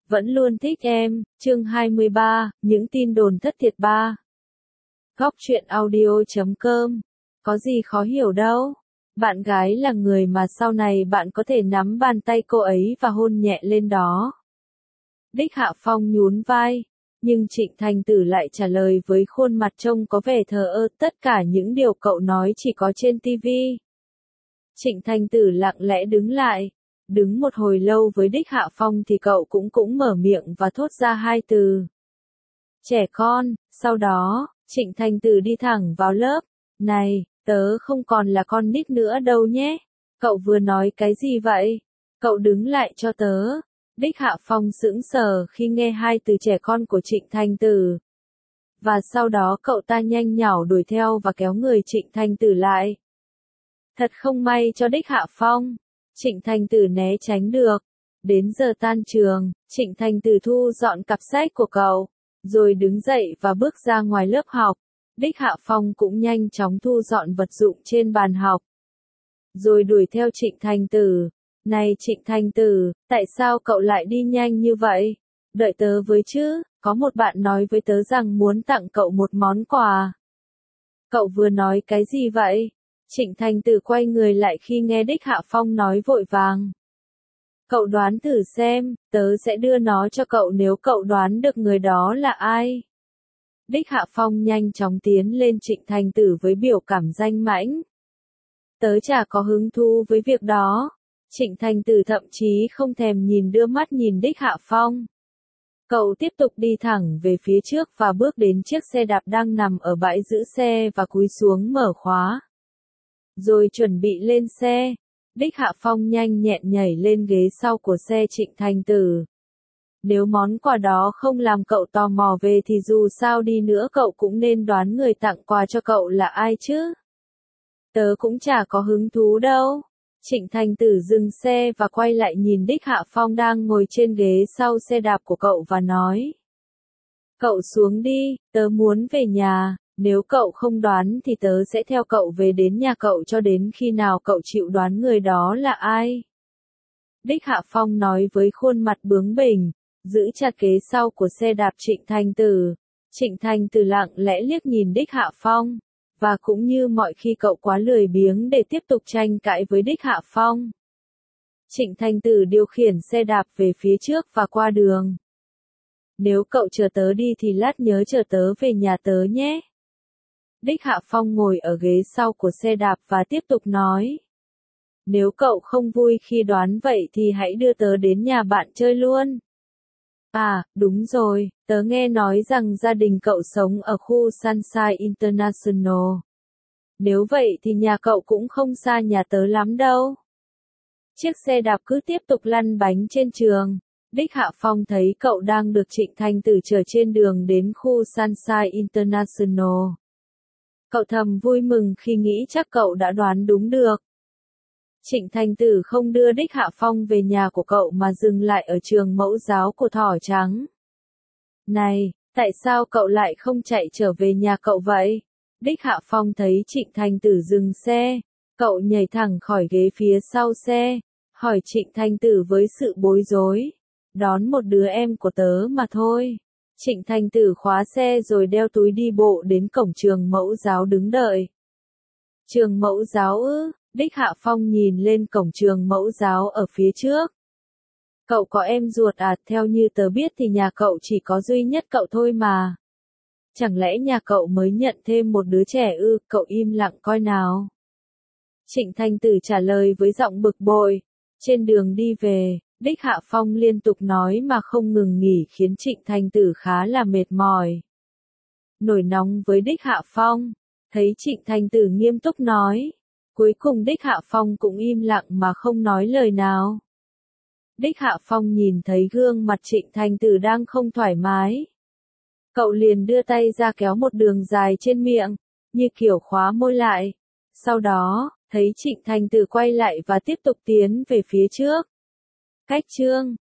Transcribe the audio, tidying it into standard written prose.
Vẫn luôn thích em, chương 23, những tin đồn thất thiệt 3. Góc truyện audio.com. Có gì khó hiểu đâu. Bạn gái là người mà sau này bạn có thể nắm bàn tay cô ấy và hôn nhẹ lên đó. Đích Hạ Phong nhún vai, nhưng Trịnh Thành Tử lại trả lời với khuôn mặt trông có vẻ thờ ơ, tất cả những điều cậu nói chỉ có trên TV. Trịnh Thành Tử lặng lẽ đứng lại. Đứng một hồi lâu với Đích Hạ Phong thì cậu cũng mở miệng và thốt ra hai từ. Trẻ con, sau đó, Trịnh Thành Tử đi thẳng vào lớp. Này, tớ không còn là con nít nữa đâu nhé. Cậu vừa nói cái gì vậy? Cậu đứng lại cho tớ. Đích Hạ Phong sững sờ khi nghe hai từ trẻ con của Trịnh Thành Tử. Và sau đó cậu ta nhanh nhảu đuổi theo và kéo người Trịnh Thành Tử lại. Thật không may cho Đích Hạ Phong. Trịnh Thành Tử né tránh được. Đến giờ tan trường, Trịnh Thành Tử thu dọn cặp sách của cậu, rồi đứng dậy và bước ra ngoài lớp học. Đích Hạ Phong cũng nhanh chóng thu dọn vật dụng trên bàn học, rồi đuổi theo Trịnh Thành Tử. Này Trịnh Thành Tử, tại sao cậu lại đi nhanh như vậy? Đợi tớ với chứ, có một bạn nói với tớ rằng muốn tặng cậu một món quà. Cậu vừa nói cái gì vậy? Trịnh Thành Tử quay người lại khi nghe Đích Hạ Phong nói vội vàng. Cậu đoán thử xem, tớ sẽ đưa nó cho cậu nếu cậu đoán được người đó là ai. Đích Hạ Phong nhanh chóng tiến lên Trịnh Thành Tử với biểu cảm danh mãnh. Tớ chả có hứng thú với việc đó. Trịnh Thành Tử thậm chí không thèm đưa mắt nhìn Đích Hạ Phong. Cậu tiếp tục đi thẳng về phía trước và bước đến chiếc xe đạp đang nằm ở bãi giữ xe và cúi xuống mở khóa. Rồi chuẩn bị lên xe. Đích Hạ Phong nhanh nhẹn nhảy lên ghế sau của xe Trịnh Thành Tử. Nếu món quà đó không làm cậu tò mò về thì dù sao đi nữa cậu cũng nên đoán người tặng quà cho cậu là ai chứ. Tớ cũng chả có hứng thú đâu. Trịnh Thành Tử dừng xe và quay lại nhìn Đích Hạ Phong đang ngồi trên ghế sau xe đạp của cậu và nói. Cậu xuống đi, tớ muốn về nhà. Nếu cậu không đoán thì tớ sẽ theo cậu về đến nhà cậu cho đến khi nào cậu chịu đoán người đó là ai. Đích Hạ Phong nói với khuôn mặt bướng bỉnh, giữ chặt ghế sau của xe đạp Trịnh Thành Tử. Trịnh Thành Tử lặng lẽ liếc nhìn Đích Hạ Phong, và cũng như mọi khi cậu quá lười biếng để tiếp tục tranh cãi với Đích Hạ Phong. Trịnh Thành Tử điều khiển xe đạp về phía trước và qua đường. Nếu cậu chờ tớ đi thì lát nhớ chờ tớ về nhà tớ nhé. Đích Hạ Phong ngồi ở ghế sau của xe đạp và tiếp tục nói. Nếu cậu không vui khi đoán vậy thì hãy đưa tớ đến nhà bạn chơi luôn. À, đúng rồi, tớ nghe nói rằng gia đình cậu sống ở khu Sunshine International. Nếu vậy thì nhà cậu cũng không xa nhà tớ lắm đâu. Chiếc xe đạp cứ tiếp tục lăn bánh trên trường. Đích Hạ Phong thấy cậu đang được Trịnh Thành Tử chở trên đường đến khu Sunshine International. Cậu thầm vui mừng khi nghĩ chắc cậu đã đoán đúng được. Trịnh Thành Tử không đưa Đích Hạ Phong về nhà của cậu mà dừng lại ở trường mẫu giáo của Thỏ Trắng. Này, tại sao cậu lại không chạy trở về nhà cậu vậy? Đích Hạ Phong thấy Trịnh Thành Tử dừng xe. Cậu nhảy thẳng khỏi ghế phía sau xe, hỏi Trịnh Thành Tử với sự bối rối. Đón một đứa em của tớ mà thôi. Trịnh Thành Tử khóa xe rồi đeo túi đi bộ đến cổng trường mẫu giáo đứng đợi. Trường mẫu giáo ư? Đích Hạ Phong nhìn lên cổng trường mẫu giáo ở phía trước. Cậu có em ruột à? Theo như tớ biết thì nhà cậu chỉ có duy nhất cậu thôi mà. Chẳng lẽ nhà cậu mới nhận thêm một đứa trẻ ư? Cậu im lặng coi nào. Trịnh Thành Tử trả lời với giọng bực bội. Trên đường đi về, Đích Hạ Phong liên tục nói mà không ngừng nghỉ khiến Trịnh Thành Tử khá là mệt mỏi. Nổi nóng với Đích Hạ Phong, thấy Trịnh Thành Tử nghiêm túc nói. Cuối cùng Đích Hạ Phong cũng im lặng mà không nói lời nào. Đích Hạ Phong nhìn thấy gương mặt Trịnh Thành Tử đang không thoải mái. Cậu liền đưa tay ra kéo một đường dài trên miệng, như kiểu khóa môi lại. Sau đó, thấy Trịnh Thành Tử quay lại và tiếp tục tiến về phía trước. Cách chương